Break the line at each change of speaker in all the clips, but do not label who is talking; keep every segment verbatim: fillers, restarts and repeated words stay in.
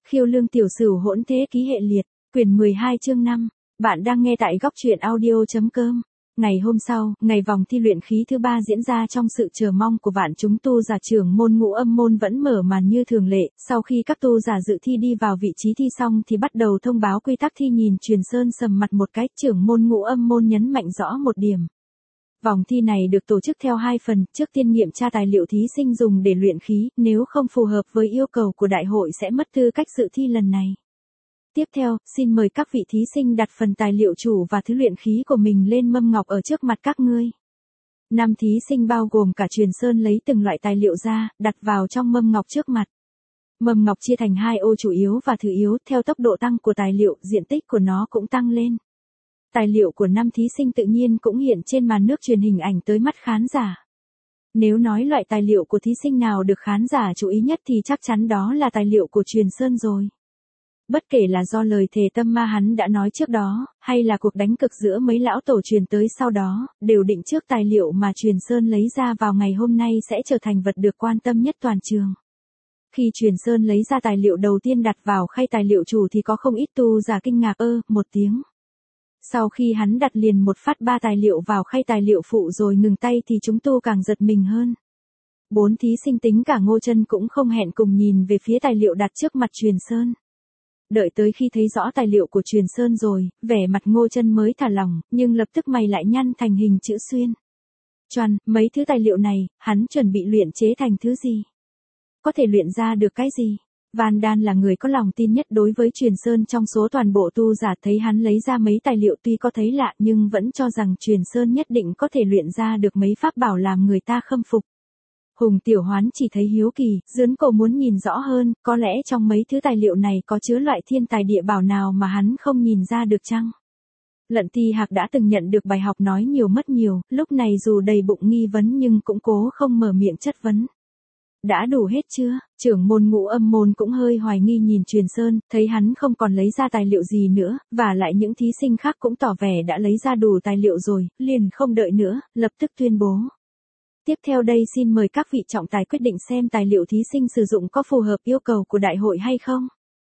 Khiêu lương tiểu sửu hỗn thế ký hệ liệt, quyển mười hai chương năm. Bạn đang nghe tại góc truyện audio.com. Ngày hôm sau, ngày vòng thi luyện khí thứ ba diễn ra trong sự chờ mong của vạn chúng tu giả. Trưởng môn Ngũ Âm môn vẫn mở màn như thường lệ, sau khi các tu giả dự thi đi vào vị trí thi xong thì bắt đầu thông báo quy tắc thi. Nhìn Truyền Sơn sầm mặt một cái, trưởng môn Ngũ Âm môn nhấn mạnh rõ một điểm. Vòng thi này được tổ chức theo hai phần, trước tiên nghiệm tra tài liệu thí sinh dùng để luyện khí, nếu không phù hợp với yêu cầu của đại hội sẽ mất tư cách dự thi lần này. Tiếp theo, xin mời các vị thí sinh đặt phần tài liệu chủ và thứ luyện khí của mình lên mâm ngọc ở trước mặt các ngươi. Năm thí sinh bao gồm cả Truyền Sơn lấy từng loại tài liệu ra, đặt vào trong mâm ngọc trước mặt. Mâm ngọc chia thành hai ô chủ yếu và thứ yếu, theo tốc độ tăng của tài liệu, diện tích của nó cũng tăng lên. Tài liệu của năm thí sinh tự nhiên cũng hiện trên màn nước truyền hình ảnh tới mắt khán giả. Nếu nói loại tài liệu của thí sinh nào được khán giả chú ý nhất thì chắc chắn đó là tài liệu của Truyền Sơn rồi. Bất kể là do lời thề tâm ma hắn đã nói trước đó, hay là cuộc đánh cực giữa mấy lão tổ truyền tới sau đó, đều định trước tài liệu mà Truyền Sơn lấy ra vào ngày hôm nay sẽ trở thành vật được quan tâm nhất toàn trường. Khi Truyền Sơn lấy ra tài liệu đầu tiên đặt vào khay tài liệu chủ thì có không ít tu giả kinh ngạc ơ, một tiếng. Sau khi hắn đặt liền một phát ba tài liệu vào khay tài liệu phụ rồi ngừng tay thì chúng tu càng giật mình hơn. Bốn thí sinh tính cả Ngô Chân cũng không hẹn cùng nhìn về phía tài liệu đặt trước mặt Truyền Sơn. Đợi tới khi thấy rõ tài liệu của Truyền Sơn rồi, vẻ mặt Ngô Chân mới thả lỏng, nhưng lập tức mày lại nhăn thành hình chữ xuyên. Choăn, mấy thứ tài liệu này, hắn chuẩn bị luyện chế thành thứ gì? Có thể luyện ra được cái gì? Van Đan là người có lòng tin nhất đối với Truyền Sơn trong số toàn bộ tu giả, thấy hắn lấy ra mấy tài liệu tuy có thấy lạ nhưng vẫn cho rằng Truyền Sơn nhất định có thể luyện ra được mấy pháp bảo làm người ta khâm phục. Hùng Tiểu Hoán chỉ thấy hiếu kỳ, dướn cổ muốn nhìn rõ hơn, có lẽ trong mấy thứ tài liệu này có chứa loại thiên tài địa bảo nào mà hắn không nhìn ra được chăng? Lận Ti Hạc đã từng nhận được bài học nói nhiều mất nhiều, lúc này dù đầy bụng nghi vấn nhưng cũng cố không mở miệng chất vấn. Đã đủ hết chưa? Trưởng môn Ngũ Âm môn cũng hơi hoài nghi nhìn Truyền Sơn, thấy hắn không còn lấy ra tài liệu gì nữa, và lại những thí sinh khác cũng tỏ vẻ đã lấy ra đủ tài liệu rồi, liền không đợi nữa, lập tức tuyên bố. Tiếp theo đây xin mời các vị trọng tài quyết định xem tài liệu thí sinh sử dụng có phù hợp yêu cầu của đại hội hay không.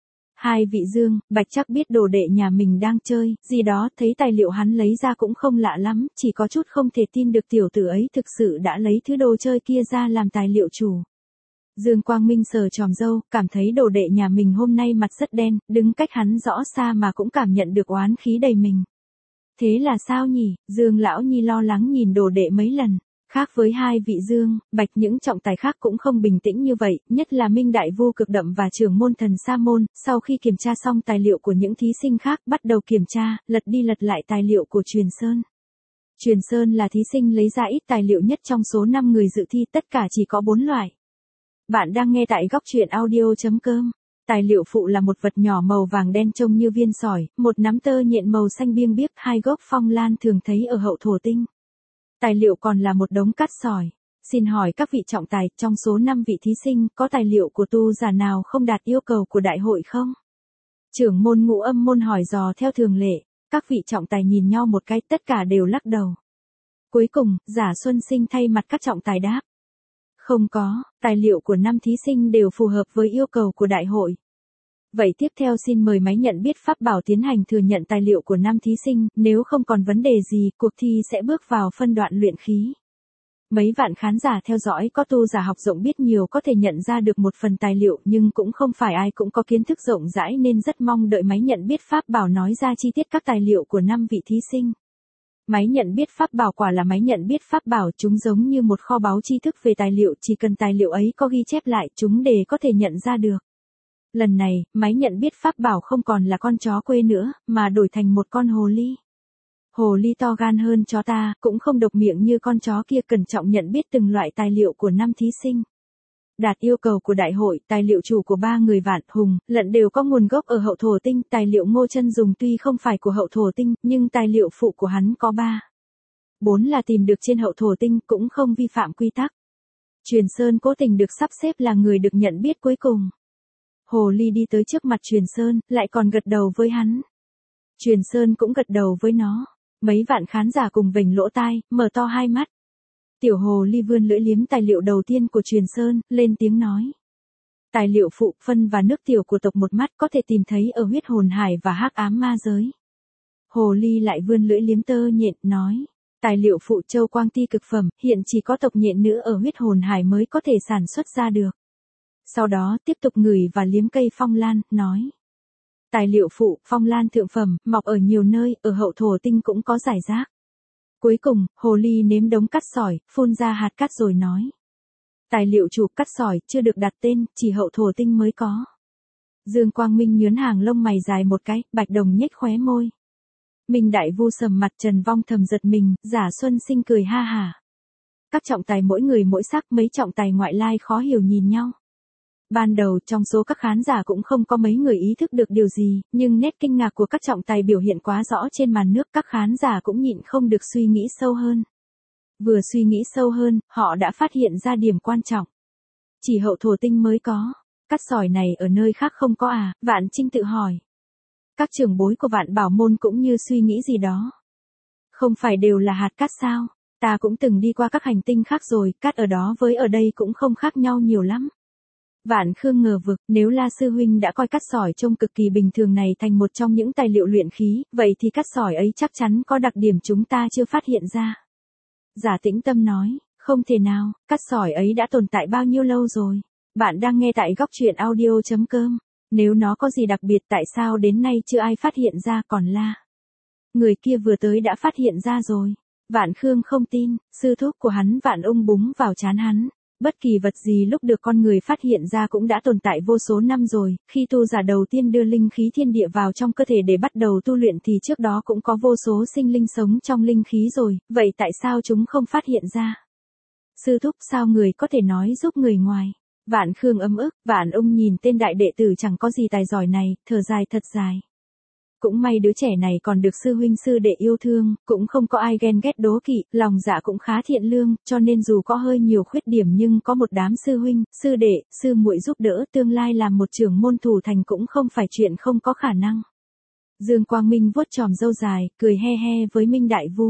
Hai vị Dương, Bạch chắc biết đồ đệ nhà mình đang chơi, gì đó, thấy tài liệu hắn lấy ra cũng không lạ lắm, chỉ có chút không thể tin được tiểu tử ấy thực sự đã lấy thứ đồ chơi kia ra làm tài liệu chủ. Dương Quang Minh sờ tròm râu, cảm thấy đồ đệ nhà mình hôm nay mặt rất đen, đứng cách hắn rõ xa mà cũng cảm nhận được oán khí đầy mình. Thế là sao nhỉ? Dương Lão Nhi lo lắng nhìn đồ đệ mấy lần. Khác với hai vị Dương, Bạch những trọng tài khác cũng không bình tĩnh như vậy, nhất là Minh Đại Vu Cực Đậm và trưởng môn Thần Sa Môn, sau khi kiểm tra xong tài liệu của những thí sinh khác, bắt đầu kiểm tra, lật đi lật lại tài liệu của Truyền Sơn. Truyền Sơn là thí sinh lấy ra ít tài liệu nhất trong số năm người dự thi, tất cả chỉ có bốn loại. Bạn đang nghe tại góc truyện audio.com. Tài liệu phụ là một vật nhỏ màu vàng đen trông như viên sỏi, một nắm tơ nhện màu xanh biêng biếc, hai gốc phong lan thường thấy ở hậu thổ tinh. Tài liệu còn là một đống cát sỏi. Xin hỏi các vị trọng tài, trong số năm vị thí sinh, có tài liệu của tu giả nào không đạt yêu cầu của đại hội không? Trưởng môn Ngũ Âm môn hỏi dò theo thường lệ, các vị trọng tài nhìn nhau một cái, tất cả đều lắc đầu. Cuối cùng, Giả Xuân Sinh thay mặt các trọng tài đáp. Không có, tài liệu của năm thí sinh đều phù hợp với yêu cầu của đại hội. Vậy tiếp theo xin mời máy nhận biết pháp bảo tiến hành thừa nhận tài liệu của năm thí sinh, nếu không còn vấn đề gì, cuộc thi sẽ bước vào phân đoạn luyện khí. Mấy vạn khán giả theo dõi có tu giả học rộng biết nhiều có thể nhận ra được một phần tài liệu, nhưng cũng không phải ai cũng có kiến thức rộng rãi nên rất mong đợi máy nhận biết pháp bảo nói ra chi tiết các tài liệu của năm vị thí sinh. Máy nhận biết pháp bảo quả là máy nhận biết pháp bảo, chúng giống như một kho báu tri thức về tài liệu, chỉ cần tài liệu ấy có ghi chép lại chúng để có thể nhận ra được. Lần này, máy nhận biết pháp bảo không còn là con chó quê nữa, mà đổi thành một con hồ ly. Hồ ly to gan hơn chó ta, cũng không độc miệng như con chó kia, cẩn trọng nhận biết từng loại tài liệu của năm thí sinh. Đạt yêu cầu của đại hội, tài liệu chủ của ba người Vạn, Hùng, Lận đều có nguồn gốc ở hậu thổ tinh, tài liệu Ngô Chân dùng tuy không phải của hậu thổ tinh, nhưng tài liệu phụ của hắn có ba. Bốn là tìm được trên hậu thổ tinh, cũng không vi phạm quy tắc. Truyền Sơn cố tình được sắp xếp là người được nhận biết cuối cùng. Hồ ly đi tới trước mặt Truyền Sơn, lại còn gật đầu với hắn. Truyền Sơn cũng gật đầu với nó. Mấy vạn khán giả cùng vểnh lỗ tai, mở to hai mắt. Tiểu hồ ly vươn lưỡi liếm tài liệu đầu tiên của Truyền Sơn, lên tiếng nói. Tài liệu phụ, phân và nước tiểu của tộc một mắt có thể tìm thấy ở huyết hồn hải và hắc ám ma giới. Hồ ly lại vươn lưỡi liếm tơ nhện, nói. Tài liệu phụ châu quang ti cực phẩm, hiện chỉ có tộc nhện nữ ở huyết hồn hải mới có thể sản xuất ra được. Sau đó tiếp tục ngửi và liếm cây phong lan, nói. Tài liệu phụ, phong lan thượng phẩm, mọc ở nhiều nơi, ở hậu thổ tinh cũng có rải rác. Cuối cùng, hồ ly nếm đống cát sỏi, phun ra hạt cát rồi nói. Tài liệu chủ, cát sỏi, chưa được đặt tên, chỉ hậu thổ tinh mới có. Dương Quang Minh nhướn hàng lông mày dài một cái, Bạch Đồng nhếch khóe môi. Minh Đại Vu sầm mặt, Trần Vong thầm giật mình, Giả Xuân Sinh cười ha hả. Các trọng tài mỗi người mỗi sắc, mấy trọng tài ngoại lai khó hiểu nhìn nhau. Ban đầu trong số các khán giả cũng không có mấy người ý thức được điều gì, nhưng nét kinh ngạc của các trọng tài biểu hiện quá rõ trên màn nước, các khán giả cũng nhịn không được suy nghĩ sâu hơn. Vừa suy nghĩ sâu hơn, họ đã phát hiện ra điểm quan trọng. Chỉ hậu thổ tinh mới có. Cát sỏi này ở nơi khác không có à? Vạn Trinh tự hỏi. Các trưởng bối của Vạn Bảo Môn cũng như suy nghĩ gì đó. Không phải đều là hạt cát sao? Ta cũng từng đi qua các hành tinh khác rồi, cát ở đó với ở đây cũng không khác nhau nhiều lắm. Vạn Khương ngờ vực, nếu La Sư Huynh đã coi cát sỏi trông cực kỳ bình thường này thành một trong những tài liệu luyện khí, vậy thì cát sỏi ấy chắc chắn có đặc điểm chúng ta chưa phát hiện ra. Giả Tĩnh Tâm nói, không thể nào, cát sỏi ấy đã tồn tại bao nhiêu lâu rồi. Bạn đang nghe tại góc truyện audio chấm com. Nếu nó có gì đặc biệt tại sao đến nay chưa ai phát hiện ra, còn La người kia vừa tới đã phát hiện ra rồi. Vạn Khương không tin, sư thúc của hắn Vạn Ung búng vào trán hắn. Bất kỳ vật gì lúc được con người phát hiện ra cũng đã tồn tại vô số năm rồi, khi tu giả đầu tiên đưa linh khí thiên địa vào trong cơ thể để bắt đầu tu luyện thì trước đó cũng có vô số sinh linh sống trong linh khí rồi, vậy tại sao chúng không phát hiện ra? Sư thúc, sao người có thể nói giúp người ngoài? Vạn Khương ấm ức, Vạn Ung nhìn tên đại đệ tử chẳng có gì tài giỏi này, thở dài thật dài. Cũng may đứa trẻ này còn được sư huynh sư đệ yêu thương, cũng không có ai ghen ghét đố kỵ, lòng dạ cũng khá thiện lương, cho nên dù có hơi nhiều khuyết điểm nhưng có một đám sư huynh, sư đệ, sư muội giúp đỡ, tương lai làm một trưởng môn thủ thành cũng không phải chuyện không có khả năng. Dương Quang Minh vuốt chòm râu dài, cười he he với Minh Đại Vu.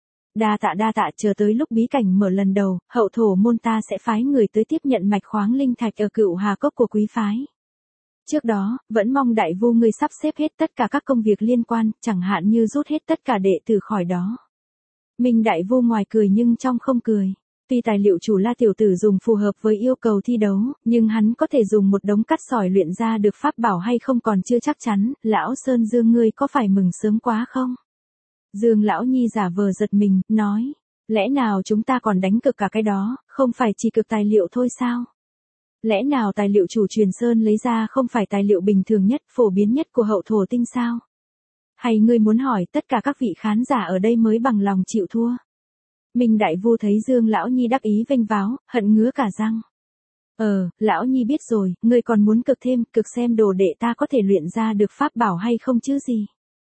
Đa tạ đa tạ, chờ tới lúc bí cảnh mở lần đầu, hậu thổ môn ta sẽ phái người tới tiếp nhận mạch khoáng linh thạch ở Cựu Hà Cốc của quý phái. Trước đó, vẫn mong Đại Vu ngươi sắp xếp hết tất cả các công việc liên quan, chẳng hạn như rút hết tất cả đệ tử khỏi đó. Minh Đại Vu ngoài cười nhưng trong không cười. Tuy tài liệu chủ La tiểu tử dùng phù hợp với yêu cầu thi đấu, nhưng hắn có thể dùng một đống cát sỏi luyện ra được pháp bảo hay không còn chưa chắc chắn, lão Sơn Dương ngươi có phải mừng sớm quá không? Dương lão nhi giả vờ giật mình, nói, lẽ nào chúng ta còn đánh cực cả cái đó, không phải chỉ cực tài liệu thôi sao? Lẽ nào tài liệu chủ truyền sơn lấy ra không phải tài liệu bình thường nhất, phổ biến nhất của hậu thổ tinh sao? Hay ngươi muốn hỏi tất cả các vị khán giả ở đây mới bằng lòng chịu thua? Minh Đại Vu thấy Dương lão nhi đắc ý vênh váo, hận ngứa cả răng. Ờ, lão nhi biết rồi, ngươi còn muốn cực thêm, cực xem đồ đệ ta có thể luyện ra được pháp bảo hay không chứ gì?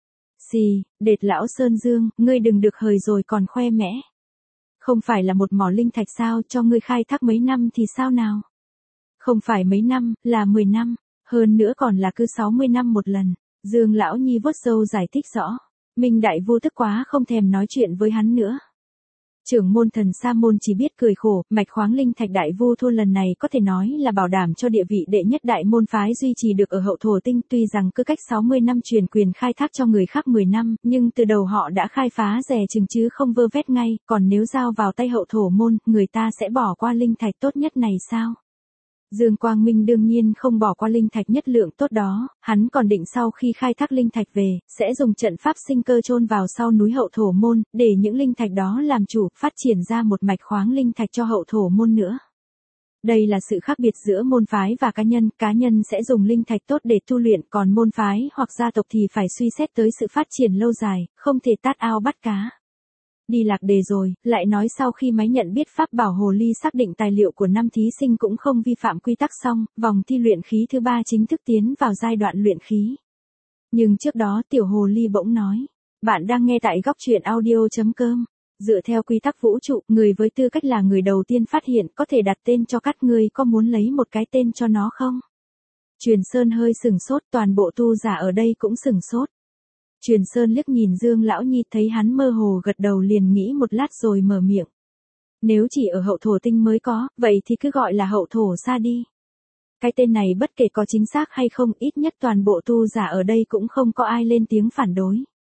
Xì, đệt lão Sơn Dương, ngươi đừng được hời rồi còn khoe mẽ. Không phải là một mỏ linh thạch sao, cho ngươi khai thác mấy năm thì sao nào? Không phải mấy năm, là mười năm, hơn nữa còn là cứ sáu mươi năm một lần. Dương lão nhi vuốt râu giải thích rõ. Minh Đại Vu tức quá không thèm nói chuyện với hắn nữa. Trưởng môn Thần Sa môn chỉ biết cười khổ, mạch khoáng linh thạch Đại Vu thua lần này có thể nói là bảo đảm cho địa vị đệ nhất đại môn phái duy trì được ở hậu thổ tinh, tuy rằng cứ cách sáu mươi năm truyền quyền khai thác cho người khác mười năm, nhưng từ đầu họ đã khai phá rè chừng chứ không vơ vét ngay, còn nếu giao vào tay hậu thổ môn, người ta sẽ bỏ qua linh thạch tốt nhất này sao? Dương Quang Minh đương nhiên không bỏ qua linh thạch nhất lượng tốt đó, hắn còn định sau khi khai thác linh thạch về, sẽ dùng trận pháp sinh cơ chôn vào sau núi hậu thổ môn, để những linh thạch đó làm chủ, phát triển ra một mạch khoáng linh thạch cho hậu thổ môn nữa. Đây là sự khác biệt giữa môn phái và cá nhân, cá nhân sẽ dùng linh thạch tốt để tu luyện, còn môn phái hoặc gia tộc thì phải suy xét tới sự phát triển lâu dài, không thể tát ao bắt cá. Đi lạc đề rồi, lại nói sau khi máy nhận biết pháp bảo hồ ly xác định tài liệu của năm thí sinh cũng không vi phạm quy tắc xong, vòng thi luyện khí thứ ba chính thức tiến vào giai đoạn luyện khí. Nhưng trước đó tiểu hồ ly bỗng nói, bạn đang nghe tại góc truyện audio chấm com. Dựa theo quy tắc vũ trụ, người với tư cách là người đầu tiên phát hiện có thể đặt tên cho các ngươi, có muốn lấy một cái tên cho nó không? Truyền Sơn hơi sừng sốt, toàn bộ tu giả ở đây cũng sừng sốt. Truyền Sơn liếc nhìn Dương lão nhi thấy hắn mơ hồ gật đầu liền nghĩ một lát rồi mở miệng. Nếu chỉ ở hậu thổ tinh mới có, vậy thì cứ gọi là hậu thổ sa đi. Cái tên này bất kể có chính xác hay không, ít nhất toàn bộ tu giả ở đây cũng không có ai lên tiếng phản đối.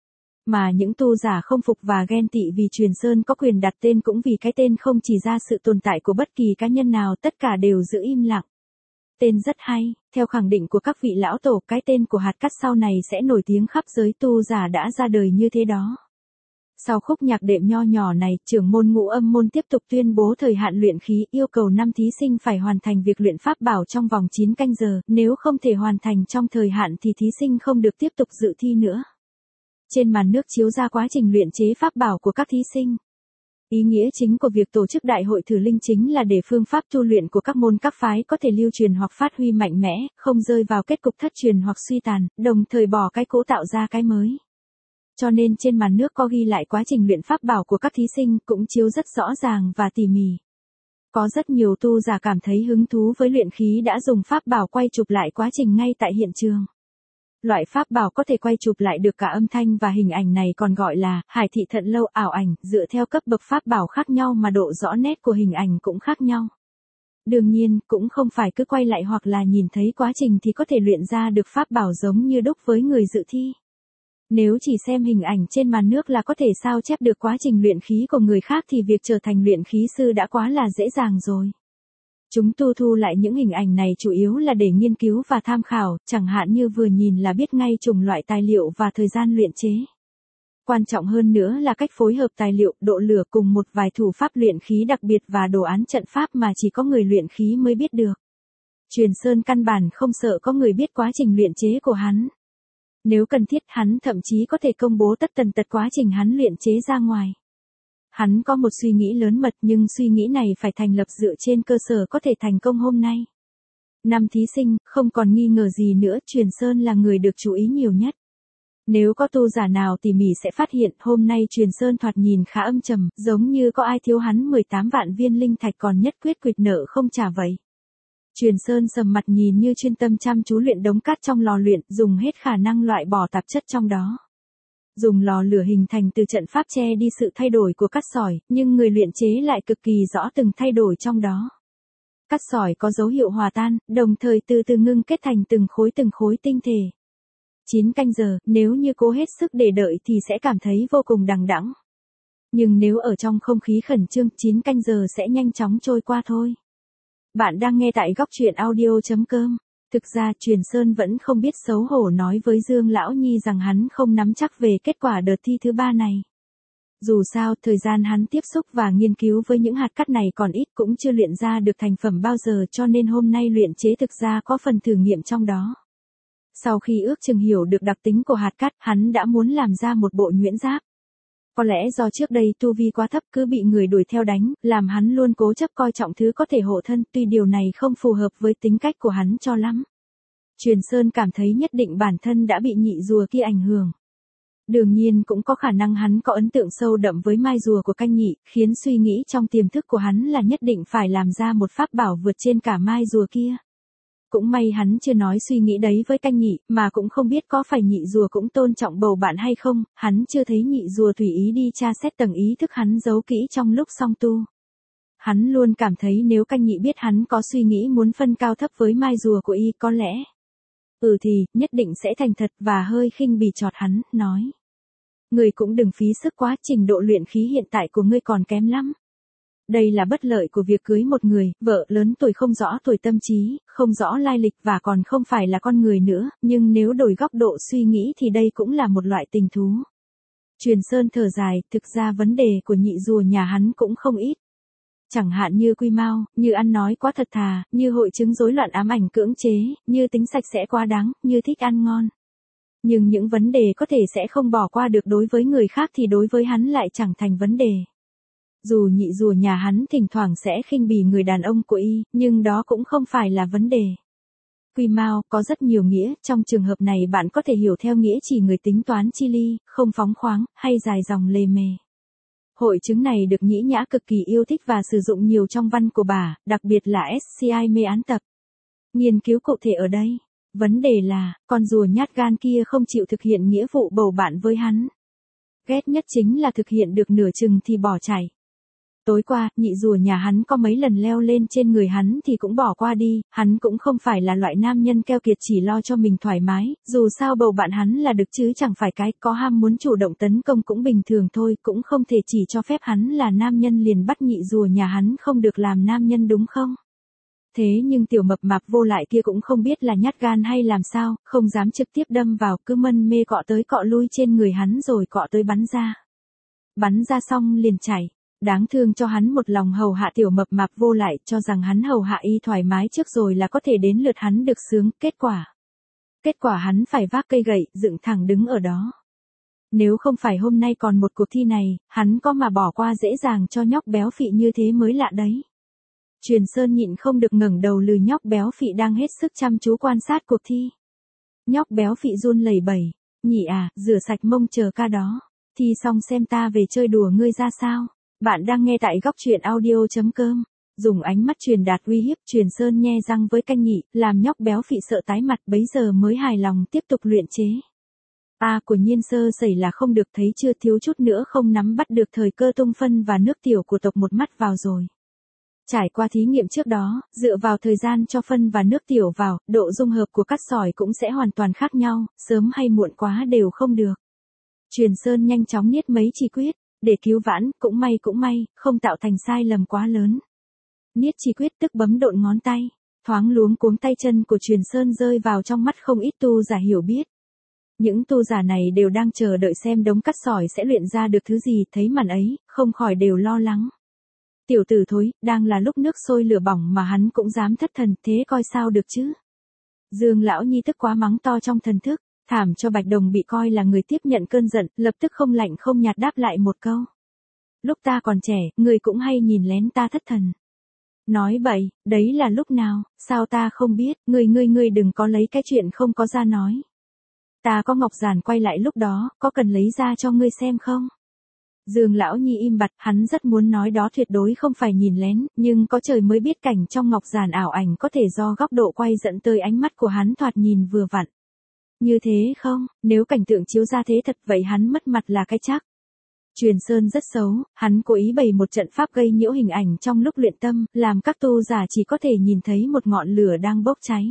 Mà những tu giả không phục và ghen tị vì Truyền Sơn có quyền đặt tên cũng vì cái tên không chỉ ra sự tồn tại của bất kỳ cá nhân nào, tất cả đều giữ im lặng. Tên rất hay, theo khẳng định của các vị lão tổ, cái tên của hạt cát sau này sẽ nổi tiếng khắp giới tu giả đã ra đời như thế đó. Sau khúc nhạc đệm nho nhỏ này, trưởng môn Ngũ Âm môn tiếp tục tuyên bố thời hạn luyện khí, yêu cầu năm thí sinh phải hoàn thành việc luyện pháp bảo trong vòng chín canh giờ, nếu không thể hoàn thành trong thời hạn thì thí sinh không được tiếp tục dự thi nữa. Trên màn nước chiếu ra quá trình luyện chế pháp bảo của các thí sinh. Ý nghĩa chính của việc tổ chức đại hội thử linh chính là để phương pháp tu luyện của các môn các phái có thể lưu truyền hoặc phát huy mạnh mẽ, không rơi vào kết cục thất truyền hoặc suy tàn, đồng thời bỏ cái cũ tạo ra cái mới. Cho nên trên màn nước có ghi lại quá trình luyện pháp bảo của các thí sinh, cũng chiếu rất rõ ràng và tỉ mỉ. Có rất nhiều tu giả cảm thấy hứng thú với luyện khí đã dùng pháp bảo quay chụp lại quá trình ngay tại hiện trường. Loại pháp bảo có thể quay chụp lại được cả âm thanh và hình ảnh này còn gọi là hải thị thận lâu ảo ảnh, dựa theo cấp bậc pháp bảo khác nhau mà độ rõ nét của hình ảnh cũng khác nhau. Đương nhiên, cũng không phải cứ quay lại hoặc là nhìn thấy quá trình thì có thể luyện ra được pháp bảo giống như đúc với người dự thi. Nếu chỉ xem hình ảnh trên màn nước là có thể sao chép được quá trình luyện khí của người khác thì việc trở thành luyện khí sư đã quá là dễ dàng rồi. Chúng tu thu lại những hình ảnh này chủ yếu là để nghiên cứu và tham khảo, chẳng hạn như vừa nhìn là biết ngay chủng loại tài liệu và thời gian luyện chế. Quan trọng hơn nữa là cách phối hợp tài liệu, độ lửa cùng một vài thủ pháp luyện khí đặc biệt và đồ án trận pháp mà chỉ có người luyện khí mới biết được. Truyền Sơn căn bản không sợ có người biết quá trình luyện chế của hắn. Nếu cần thiết, hắn thậm chí có thể công bố tất tần tật quá trình hắn luyện chế ra ngoài. Hắn có một suy nghĩ lớn mật, nhưng suy nghĩ này phải thành lập dựa trên cơ sở có thể thành công hôm nay. Năm thí sinh, không còn nghi ngờ gì nữa, Truyền Sơn là người được chú ý nhiều nhất. Nếu có tu giả nào tỉ mỉ sẽ phát hiện hôm nay Truyền Sơn thoạt nhìn khá âm trầm, giống như có ai thiếu hắn mười tám vạn viên linh thạch còn nhất quyết quỵt nợ không trả vậy. Truyền Sơn sầm mặt nhìn như chuyên tâm chăm chú luyện đống cát trong lò luyện, dùng hết khả năng loại bỏ tạp chất trong đó. Dùng lò lửa hình thành từ trận pháp che đi sự thay đổi của cát sỏi, nhưng người luyện chế lại cực kỳ rõ từng thay đổi trong đó. Cát sỏi có dấu hiệu hòa tan, đồng thời từ từ ngưng kết thành từng khối từng khối tinh thể. chín canh giờ, nếu như cố hết sức để đợi thì sẽ cảm thấy vô cùng đằng đẵng. Nhưng nếu ở trong không khí khẩn trương, chín canh giờ sẽ nhanh chóng trôi qua thôi. Bạn đang nghe tại góc truyện audio chấm com. Thực ra Truyền Sơn vẫn không biết xấu hổ nói với Dương Lão Nhi rằng hắn không nắm chắc về kết quả đợt thi thứ ba này. Dù sao, thời gian hắn tiếp xúc và nghiên cứu với những hạt cát này còn ít, cũng chưa luyện ra được thành phẩm bao giờ, cho nên hôm nay luyện chế thực ra có phần thử nghiệm trong đó. Sau khi ước chừng hiểu được đặc tính của hạt cát, hắn đã muốn làm ra một bộ nhuyễn giáp. Có lẽ do trước đây tu vi quá thấp, cứ bị người đuổi theo đánh, làm hắn luôn cố chấp coi trọng thứ có thể hộ thân, tuy điều này không phù hợp với tính cách của hắn cho lắm. Truyền Sơn cảm thấy nhất định bản thân đã bị nhị rùa kia ảnh hưởng. Đương nhiên cũng có khả năng hắn có ấn tượng sâu đậm với mai rùa của canh nhị, khiến suy nghĩ trong tiềm thức của hắn là nhất định phải làm ra một pháp bảo vượt trên cả mai rùa kia. Cũng may hắn chưa nói suy nghĩ đấy với canh nhị, mà cũng không biết có phải nhị rùa cũng tôn trọng bầu bạn hay không, hắn chưa thấy nhị rùa tùy ý đi tra xét tầng ý thức hắn giấu kỹ trong lúc song tu. Hắn luôn cảm thấy nếu canh nhị biết hắn có suy nghĩ muốn phân cao thấp với mai rùa của y, có lẽ ừ thì, nhất định sẽ thành thật và hơi khinh bỉ chọt hắn, nói. Ngươi cũng đừng phí sức quá, trình độ luyện khí hiện tại của ngươi còn kém lắm. Đây là bất lợi của việc cưới một người, vợ lớn tuổi không rõ tuổi tâm trí, không rõ lai lịch và còn không phải là con người nữa, nhưng nếu đổi góc độ suy nghĩ thì đây cũng là một loại tình thú. Truyền Sơn thở dài, thực ra vấn đề của nhị rùa nhà hắn cũng không ít. Chẳng hạn như quy mau, như ăn nói quá thật thà, như hội chứng rối loạn ám ảnh cưỡng chế, như tính sạch sẽ quá đáng, như thích ăn ngon. Nhưng những vấn đề có thể sẽ không bỏ qua được đối với người khác thì đối với hắn lại chẳng thành vấn đề. Dù nhị rùa nhà hắn thỉnh thoảng sẽ khinh bỉ người đàn ông của y, nhưng đó cũng không phải là vấn đề. Quy mau có rất nhiều nghĩa, trong trường hợp này bạn có thể hiểu theo nghĩa chỉ người tính toán chi ly, không phóng khoáng, hay dài dòng lề mề. Hội chứng này được Nhĩ Nhã cực kỳ yêu thích và sử dụng nhiều trong văn của bà, đặc biệt là ét xê i mê án tập. Nghiên cứu cụ thể ở đây, vấn đề là, con rùa nhát gan kia không chịu thực hiện nghĩa vụ bầu bạn với hắn. Ghét nhất chính là thực hiện được nửa chừng thì bỏ chạy. Tối qua, nhị rùa nhà hắn có mấy lần leo lên trên người hắn thì cũng bỏ qua đi, hắn cũng không phải là loại nam nhân keo kiệt chỉ lo cho mình thoải mái, dù sao bầu bạn hắn là được chứ chẳng phải cái có ham muốn chủ động tấn công cũng bình thường thôi, cũng không thể chỉ cho phép hắn là nam nhân liền bắt nhị rùa nhà hắn không được làm nam nhân đúng không? Thế nhưng tiểu mập mạp vô lại kia cũng không biết là nhát gan hay làm sao, không dám trực tiếp đâm vào, cứ mân mê cọ tới cọ lui trên người hắn rồi cọ tới bắn ra. Bắn ra xong liền chảy. Đáng thương cho hắn một lòng hầu hạ tiểu mập mạp vô lại, cho rằng hắn hầu hạ y thoải mái trước rồi là có thể đến lượt hắn được sướng, kết quả. Kết quả hắn phải vác cây gậy, dựng thẳng đứng ở đó. Nếu không phải hôm nay còn một cuộc thi này, hắn có mà bỏ qua dễ dàng cho nhóc béo phị như thế mới lạ đấy. Truyền Sơn nhịn không được ngẩng đầu lừ nhóc béo phị đang hết sức chăm chú quan sát cuộc thi. Nhóc béo phị run lẩy bẩy, nhị à, rửa sạch mông chờ ca đó. Thi xong xem ta về chơi đùa ngươi ra sao. Bạn đang nghe tại góc truyện audio chấm com. Dùng ánh mắt truyền đạt uy hiếp, Truyền Sơn nhe răng với canh nhị, làm nhóc béo phị sợ tái mặt, bấy giờ mới hài lòng tiếp tục luyện chế. A à, của Nhiên sơ sẩy là không được, thấy chưa, thiếu chút nữa không nắm bắt được thời cơ tung phân và nước tiểu của tộc một mắt vào rồi. Trải qua thí nghiệm trước đó, dựa vào thời gian cho phân và nước tiểu vào, độ dung hợp của cát sỏi cũng sẽ hoàn toàn khác nhau, sớm hay muộn quá đều không được. Truyền Sơn nhanh chóng niết mấy chi quyết. Để cứu vãn, cũng may cũng may, không tạo thành sai lầm quá lớn. Niết chi quyết tức bấm độn ngón tay, thoáng luống cuống tay chân của Truyền Sơn rơi vào trong mắt không ít tu giả hiểu biết. Những tu giả này đều đang chờ đợi xem đống cát sỏi sẽ luyện ra được thứ gì, thấy màn ấy, không khỏi đều lo lắng. Tiểu tử thối, đang là lúc nước sôi lửa bỏng mà hắn cũng dám thất thần, thế coi sao được chứ. Dương lão nhi tức quá mắng to trong thần thức. Thảm cho Bạch Đồng bị coi là người tiếp nhận cơn giận, lập tức không lạnh không nhạt đáp lại một câu. Lúc ta còn trẻ, người cũng hay nhìn lén ta thất thần. Nói bậy, đấy là lúc nào, sao ta không biết, người người người đừng có lấy cái chuyện không có ra nói. Ta có ngọc giản quay lại lúc đó, có cần lấy ra cho ngươi xem không? Dương lão nhi im bặt, hắn rất muốn nói đó tuyệt đối không phải nhìn lén, nhưng có trời mới biết cảnh trong ngọc giản ảo ảnh có thể do góc độ quay dẫn tới ánh mắt của hắn thoạt nhìn vừa vặn. Như thế không, nếu cảnh tượng chiếu ra thế thật vậy hắn mất mặt là cái chắc. Truyền Sơn rất xấu, hắn cố ý bày một trận pháp gây nhiễu hình ảnh trong lúc luyện tâm, làm các tu giả chỉ có thể nhìn thấy một ngọn lửa đang bốc cháy.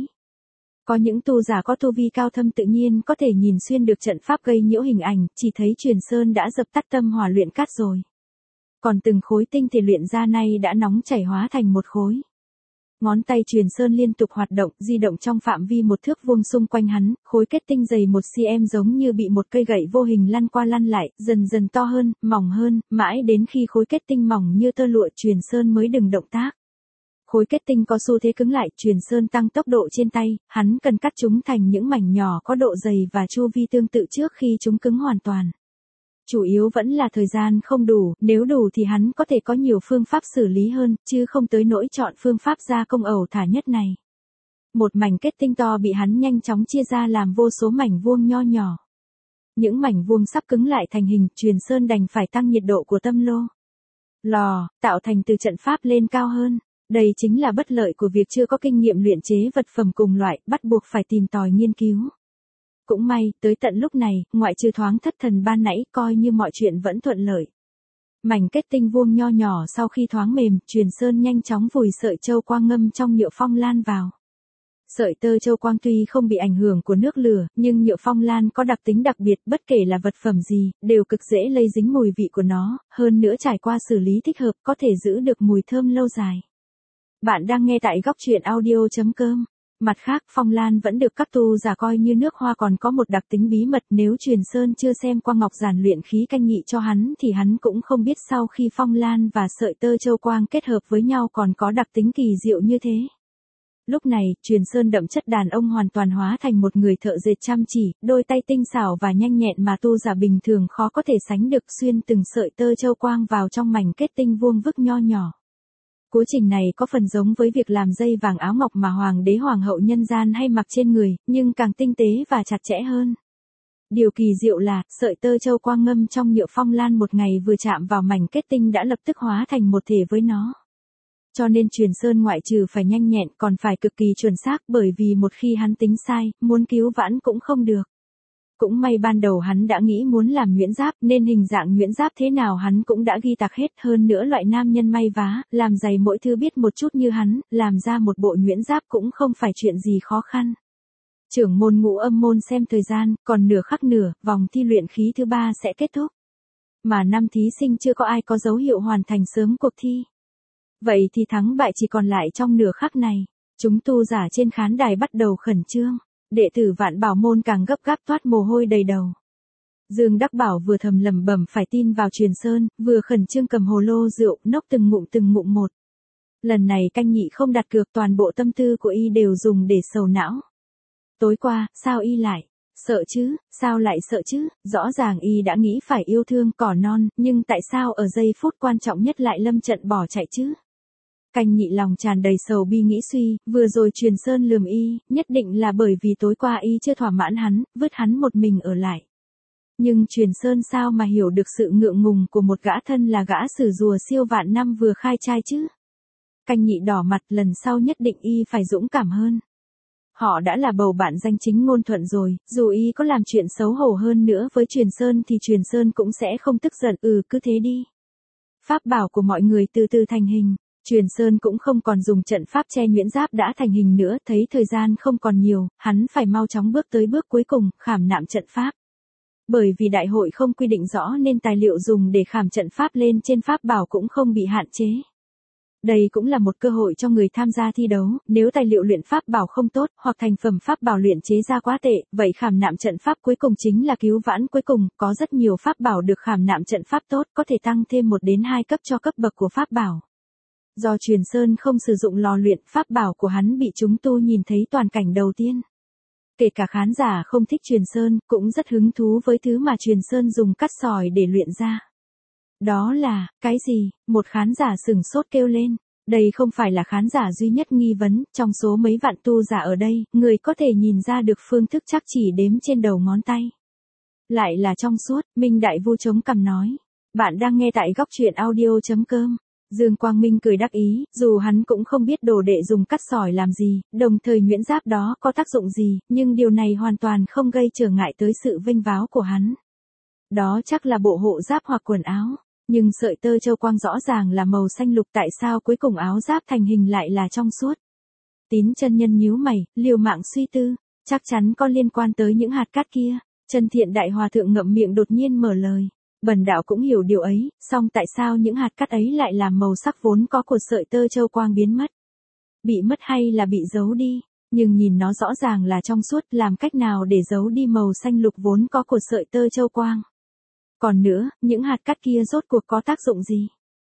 Có những tu giả có tu vi cao thâm tự nhiên có thể nhìn xuyên được trận pháp gây nhiễu hình ảnh, chỉ thấy Truyền Sơn đã dập tắt tâm hỏa luyện cát rồi. Còn từng khối tinh thể luyện ra nay đã nóng chảy hóa thành một khối. Ngón tay Truyền Sơn liên tục hoạt động, di động trong phạm vi một thước vuông xung quanh hắn, khối kết tinh dày một xăng-ti-mét giống như bị một cây gậy vô hình lăn qua lăn lại, dần dần to hơn, mỏng hơn, mãi đến khi khối kết tinh mỏng như tơ lụa Truyền Sơn mới dừng động tác. Khối kết tinh có xu thế cứng lại, Truyền Sơn tăng tốc độ trên tay, hắn cần cắt chúng thành những mảnh nhỏ có độ dày và chu vi tương tự trước khi chúng cứng hoàn toàn. Chủ yếu vẫn là thời gian không đủ, nếu đủ thì hắn có thể có nhiều phương pháp xử lý hơn, chứ không tới nỗi chọn phương pháp gia công ẩu thả nhất này. Một mảnh kết tinh to bị hắn nhanh chóng chia ra làm vô số mảnh vuông nho nhỏ. Những mảnh vuông sắp cứng lại thành hình, Truyền Sơn đành phải tăng nhiệt độ của tâm lô. Lò, tạo thành từ trận pháp lên cao hơn. Đây chính là bất lợi của việc chưa có kinh nghiệm luyện chế vật phẩm cùng loại, bắt buộc phải tìm tòi nghiên cứu. Cũng may, tới tận lúc này, ngoại trừ thoáng thất thần ban nãy, coi như mọi chuyện vẫn thuận lợi. Mảnh kết tinh vuông nho nhỏ sau khi thoáng mềm, Truyền Sơn nhanh chóng vùi sợi châu quang ngâm trong nhựa phong lan vào. Sợi tơ châu quang tuy không bị ảnh hưởng của nước lửa, nhưng nhựa phong lan có đặc tính đặc biệt, bất kể là vật phẩm gì, đều cực dễ lây dính mùi vị của nó, hơn nữa trải qua xử lý thích hợp, có thể giữ được mùi thơm lâu dài. Bạn đang nghe tại góc truyện audio chấm com. Mặt khác, phong lan vẫn được các tu giả coi như nước hoa, còn có một đặc tính bí mật, nếu Truyền Sơn chưa xem qua ngọc giản luyện khí canh nhị cho hắn thì hắn cũng không biết sau khi phong lan và sợi tơ châu quang kết hợp với nhau còn có đặc tính kỳ diệu như thế. Lúc này, Truyền Sơn đậm chất đàn ông hoàn toàn hóa thành một người thợ dệt chăm chỉ, đôi tay tinh xảo và nhanh nhẹn mà tu giả bình thường khó có thể sánh được, xuyên từng sợi tơ châu quang vào trong mảnh kết tinh vuông vức nho nhỏ. Quá trình này có phần giống với việc làm dây vàng áo ngọc mà hoàng đế hoàng hậu nhân gian hay mặc trên người, nhưng càng tinh tế và chặt chẽ hơn. Điều kỳ diệu là, sợi tơ châu quang ngâm trong nhựa phong lan một ngày vừa chạm vào mảnh kết tinh đã lập tức hóa thành một thể với nó. Cho nên Truyền Sơn ngoại trừ phải nhanh nhẹn còn phải cực kỳ chuẩn xác, bởi vì một khi hắn tính sai, muốn cứu vãn cũng không được. cũng may ban đầu hắn đã nghĩ muốn làm nhuyễn giáp nên hình dạng nhuyễn giáp thế nào hắn cũng đã ghi tạc hết, hơn nữa loại nam nhân may vá, làm giày mỗi thứ biết một chút như hắn, làm ra một bộ nhuyễn giáp cũng không phải chuyện gì khó khăn. Trưởng môn Ngũ Âm môn xem thời gian, còn nửa khắc nữa, vòng thi luyện khí thứ ba sẽ kết thúc. Mà năm thí sinh chưa có ai có dấu hiệu hoàn thành sớm cuộc thi. Vậy thì thắng bại chỉ còn lại trong nửa khắc này. Chúng tu giả trên khán đài bắt đầu khẩn trương. Đệ tử Vạn Bảo môn càng gấp gáp toát mồ hôi đầy đầu. Dương Đắc Bảo vừa thầm lẩm bẩm phải tin vào Truyền Sơn, vừa khẩn trương cầm hồ lô rượu, nốc từng ngụm từng ngụm một. Lần này canh nhị không đặt cược, toàn bộ tâm tư của y đều dùng để sầu não. Tối qua, sao y lại sợ chứ, sao lại sợ chứ, rõ ràng y đã nghĩ phải yêu thương cỏ non, nhưng tại sao ở giây phút quan trọng nhất lại lâm trận bỏ chạy chứ? Canh nhị lòng tràn đầy sầu bi nghĩ suy, vừa rồi Truyền Sơn lườm y, nhất định là bởi vì tối qua y chưa thỏa mãn hắn, vứt hắn một mình ở lại. Nhưng Truyền Sơn sao mà hiểu được sự ngượng ngùng của một gã thân là gã sử rùa siêu vạn năm vừa khai trai chứ? Canh nhị đỏ mặt, lần sau nhất định y phải dũng cảm hơn. Họ đã là bầu bạn danh chính ngôn thuận rồi, dù y có làm chuyện xấu hổ hơn nữa với Truyền Sơn thì Truyền Sơn cũng sẽ không tức giận, ừ cứ thế đi. Pháp bảo của mọi người từ từ thành hình. Truyền Sơn cũng không còn dùng trận pháp che nhuyễn giáp đã thành hình nữa, thấy thời gian không còn nhiều, hắn phải mau chóng bước tới bước cuối cùng, khảm nạm trận pháp. Bởi vì đại hội không quy định rõ nên tài liệu dùng để khảm trận pháp lên trên pháp bảo cũng không bị hạn chế. Đây cũng là một cơ hội cho người tham gia thi đấu, nếu tài liệu luyện pháp bảo không tốt, hoặc thành phẩm pháp bảo luyện chế ra quá tệ, vậy khảm nạm trận pháp cuối cùng chính là cứu vãn cuối cùng, có rất nhiều pháp bảo được khảm nạm trận pháp tốt, có thể tăng thêm một đến hai cấp cho cấp bậc của pháp bảo. Do Truyền Sơn không sử dụng lò luyện, pháp bảo của hắn bị chúng tu nhìn thấy toàn cảnh đầu tiên. Kể cả khán giả không thích Truyền Sơn, cũng rất hứng thú với thứ mà Truyền Sơn dùng cắt sỏi để luyện ra. Đó là, cái gì? Một khán giả sửng sốt kêu lên. Đây không phải là khán giả duy nhất nghi vấn, trong số mấy vạn tu giả ở đây, người có thể nhìn ra được phương thức chắc chỉ đếm trên đầu ngón tay. Lại là trong suốt, Minh Đại Vu chống cằm nói. Bạn đang nghe tại góc truyện audio chấm com. Dương Quang Minh cười đắc ý, dù hắn cũng không biết đồ đệ dùng cắt sỏi làm gì, đồng thời nhuyễn giáp đó có tác dụng gì, nhưng điều này hoàn toàn không gây trở ngại tới sự vinh váo của hắn. Đó chắc là bộ hộ giáp hoặc quần áo, nhưng sợi tơ châu quang rõ ràng là màu xanh lục, tại sao cuối cùng áo giáp thành hình lại là trong suốt? Tín chân nhân nhíu mày, liều mạng suy tư, chắc chắn có liên quan tới những hạt cát kia. Chân Thiện Đại Hòa Thượng ngậm miệng đột nhiên mở lời. Bần đạo cũng hiểu điều ấy, song tại sao những hạt cát ấy lại làm màu sắc vốn có của sợi tơ châu quang biến mất? Bị mất hay là bị giấu đi? Nhưng nhìn nó rõ ràng là trong suốt, làm cách nào để giấu đi màu xanh lục vốn có của sợi tơ châu quang? Còn nữa, những hạt cát kia rốt cuộc có tác dụng gì?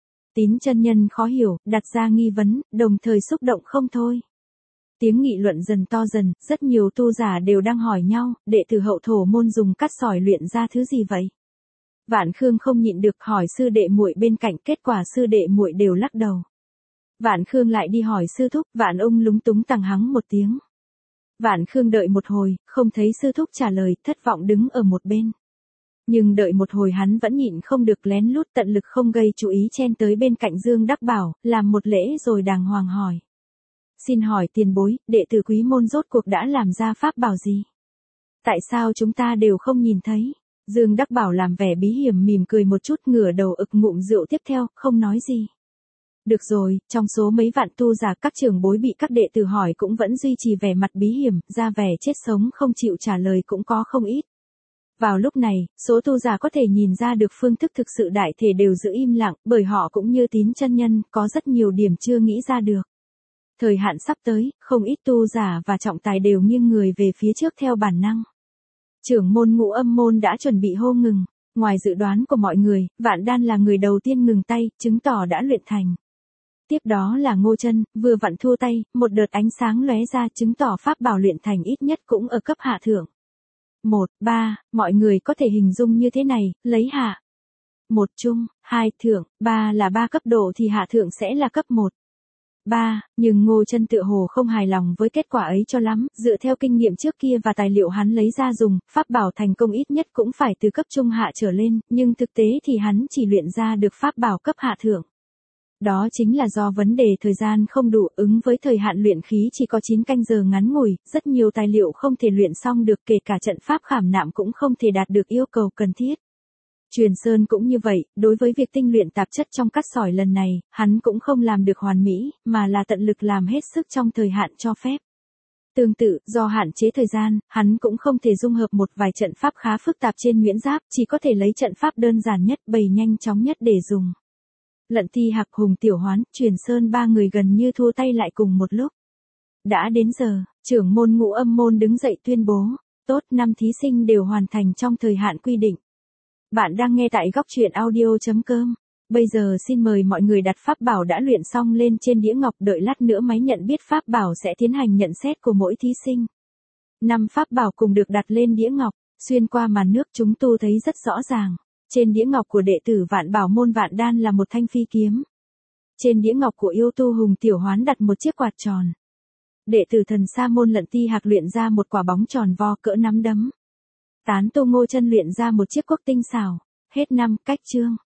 Tín chân nhân khó hiểu, đặt ra nghi vấn, đồng thời xúc động không thôi. Tiếng nghị luận dần to dần, rất nhiều tu giả đều đang hỏi nhau, đệ tử Hậu Thổ môn dùng cắt sỏi luyện ra thứ gì vậy? Vạn Khương không nhịn được hỏi sư đệ muội bên cạnh, kết quả sư đệ muội đều lắc đầu. Vạn Khương lại đi hỏi sư thúc, Vạn ông lúng túng tằng hắng một tiếng. Vạn Khương đợi một hồi, không thấy sư thúc trả lời, thất vọng đứng ở một bên. Nhưng đợi một hồi hắn vẫn nhịn không được lén lút tận lực không gây chú ý chen tới bên cạnh Dương Đắc Bảo, làm một lễ rồi đàng hoàng hỏi. Xin hỏi tiền bối, đệ tử Quý môn rốt cuộc đã làm ra pháp bảo gì? Tại sao chúng ta đều không nhìn thấy? Dương Đắc Bảo làm vẻ bí hiểm mỉm cười một chút, ngửa đầu ực ngụm rượu tiếp theo, không nói gì. Được rồi, trong số mấy vạn tu giả các trưởng bối bị các đệ tử hỏi cũng vẫn duy trì vẻ mặt bí hiểm, ra vẻ chết sống không chịu trả lời cũng có không ít. Vào lúc này, số tu giả có thể nhìn ra được phương thức thực sự đại thể đều giữ im lặng, bởi họ cũng như Tín chân nhân, có rất nhiều điểm chưa nghĩ ra được. Thời hạn sắp tới, không ít tu giả và trọng tài đều nghiêng người về phía trước theo bản năng. Trưởng môn Ngũ Âm môn đã chuẩn bị hô ngừng, ngoài dự đoán của mọi người, Vạn Đan là người đầu tiên ngừng tay, chứng tỏ đã luyện thành. Tiếp đó là Ngô Chân, vừa vặn thua tay, một đợt ánh sáng lóe ra chứng tỏ pháp bảo luyện thành ít nhất cũng ở cấp hạ thượng. Một, ba, mọi người có thể hình dung như thế này, lấy hạ. Một trung, hai thượng, ba là ba cấp độ thì hạ thượng sẽ là cấp một. Ba, nhưng Ngô Chân tựa hồ không hài lòng với kết quả ấy cho lắm, dựa theo kinh nghiệm trước kia và tài liệu hắn lấy ra dùng, pháp bảo thành công ít nhất cũng phải từ cấp trung hạ trở lên, nhưng thực tế thì hắn chỉ luyện ra được pháp bảo cấp hạ thượng. Đó chính là do vấn đề thời gian không đủ, ứng với thời hạn luyện khí chỉ có chín canh giờ ngắn ngủi, rất nhiều tài liệu không thể luyện xong được, kể cả trận pháp khảm nạm cũng không thể đạt được yêu cầu cần thiết. Truyền Sơn cũng như vậy, đối với việc tinh luyện tạp chất trong cát sỏi lần này, hắn cũng không làm được hoàn mỹ, mà là tận lực làm hết sức trong thời hạn cho phép. Tương tự, do hạn chế thời gian, hắn cũng không thể dung hợp một vài trận pháp khá phức tạp trên Nguyễn Giáp, chỉ có thể lấy trận pháp đơn giản nhất, bày nhanh chóng nhất để dùng. Lận Thi Hạc, Hùng Tiểu Hoán, Truyền Sơn ba người gần như thua tay lại cùng một lúc. Đã đến giờ, trưởng môn Ngũ Âm môn đứng dậy tuyên bố, tốt, năm thí sinh đều hoàn thành trong thời hạn quy định. Bạn đang nghe tại góc truyện audio chấm com. Bây giờ xin mời mọi người đặt pháp bảo đã luyện xong lên trên đĩa ngọc, đợi lát nữa máy nhận biết pháp bảo sẽ tiến hành nhận xét của mỗi thí sinh. Năm pháp bảo cùng được đặt lên đĩa ngọc, xuyên qua màn nước chúng tu thấy rất rõ ràng. Trên đĩa ngọc của đệ tử Vạn Bảo môn Vạn Đan là một thanh phi kiếm. Trên đĩa ngọc của yêu tu Hùng Tiểu Hoán đặt một chiếc quạt tròn. Đệ tử Thần Sa môn Lận Ti Hạc luyện ra một quả bóng tròn vo cỡ nắm đấm. Tán tu Ngô Chân luyện ra một chiếc cuốc tinh xảo. Hết năm, cách chương.